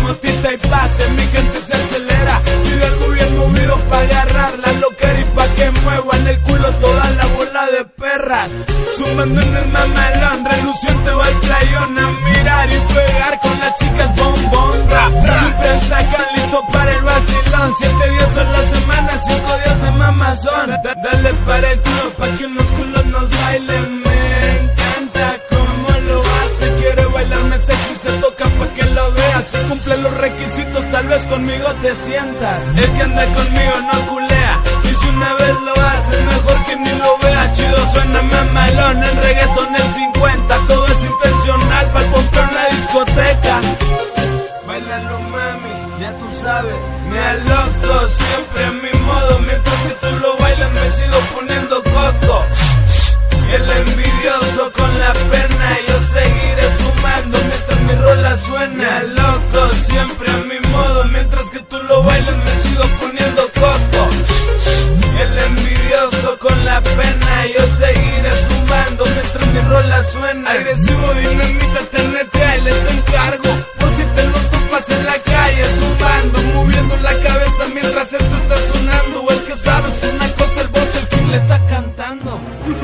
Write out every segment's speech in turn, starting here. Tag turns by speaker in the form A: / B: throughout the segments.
A: motita y pase, mi gente se acelera. Pide algo bien movido pa' agarrar la loquera y pa' que muevan el culo toda la bola de perras. Sumando en el mamalón, reluciente va el playón a mirar y pegar con las chicas bombón rap. Siempre sacan listo para el vacilón, 7 días a la semana, 5 días de mamazón. Dale para el culo pa' que unos culos nos bailen. Me encanta cómo lo hace, quiere bailarme sexy, se toca pa' que lo veas. Si cumple los requisitos, tal vez conmigo te sientas. El que anda conmigo no culea, y si una vez lo hace, mejor que ni lo vea. Chido suena mamalón, en reggaeton el 50. Todo es intencional para comprar una discoteca. Bailalo mami, ya tú sabes. Me aloco siempre a mi modo, mientras que tú lo bailas me sigo poniendo coco. Y el envidioso con la pena, yo seguiré sumando mientras mi rola suena. Me aloco siempre a mi modo, mientras que tú lo bailas me sigo poniendo coco. Y el envidioso con la pena, yo seguiré sumando mientras mi rola suena. Agresivo dinamita te netea y les encargo, por si te lo topas en la calle sumando, moviendo la cabeza mientras esto está sonando. O es que sabes una cosa, el boss el que le está cantando.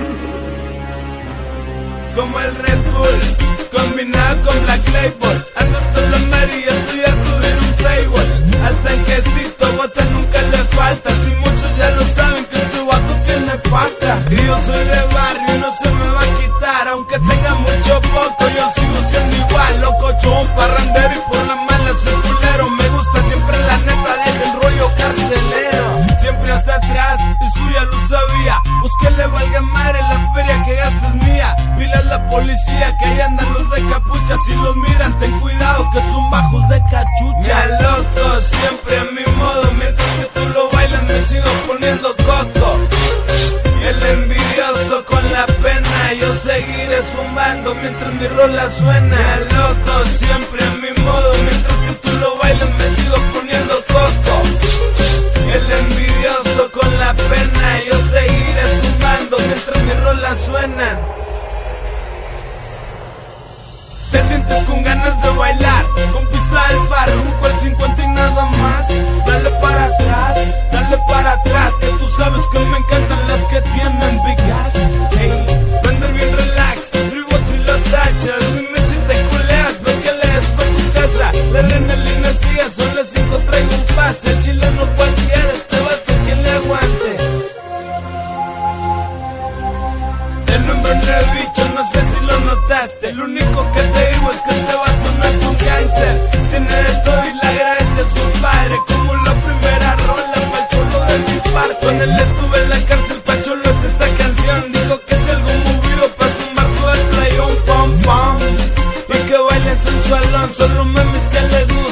A: Como el Red Bull, combinado con Black Label. Ando hasta la María, estoy harto de ir un playboy. Al tanquecito, bota nunca le falta. Si muchos ya lo saben que este vato tiene pata. Y yo soy de barrio y no se me va a quitar. Aunque tenga mucho o poco, yo sigo siendo igual. Locochón, parrandero y por la mala soy culero. Me gusta siempre la neta, deja el rollo carcelero. Siempre hasta atrás, y suya lo sabía. Pues que le valga madre la feria que gasto es mía. Pila a la policía que ahí andan los de capucha. Si los miran ten cuidado que son bajos de cachucha. Me aloco siempre a mi modo, mientras que tú lo bailas me sigo poniendo coco. Y el envidioso con la pena, yo seguiré sumando mientras mi rola suena. Me aloco siempre a mi modo, mientras que tú lo bailas me sigo poniendo coco. Y el envidioso con la pena, yo seguiré sumando mientras mi rola suena. Te sientes con ganas de bailar, con pista del far, rumbo al 50 y nada más. Dale para atrás, que tú sabes que me encantan las que tienen big ass. Hey, prender bien relax, ribote y los tachas. Dime si te culeas, lo que lees pa' tu casa. La adrenalina sigue, son las 5, traigo un pase. Chileno cualquiera, este vato quien le aguante. El nombre no he dicho, no sé si lo notaste. Lo único que te digo es que este vato no es un gangster. Tiene de todo y le agradece a su padre. Como la primera rola pa'l cholo de mi par. Cuando él estuve en la cárcel, pa' cholo es esta canción. Dijo que es algo movido pa' sumar todo el playón, pom pom. Y que bailen sensualón, solo memes que les gusta.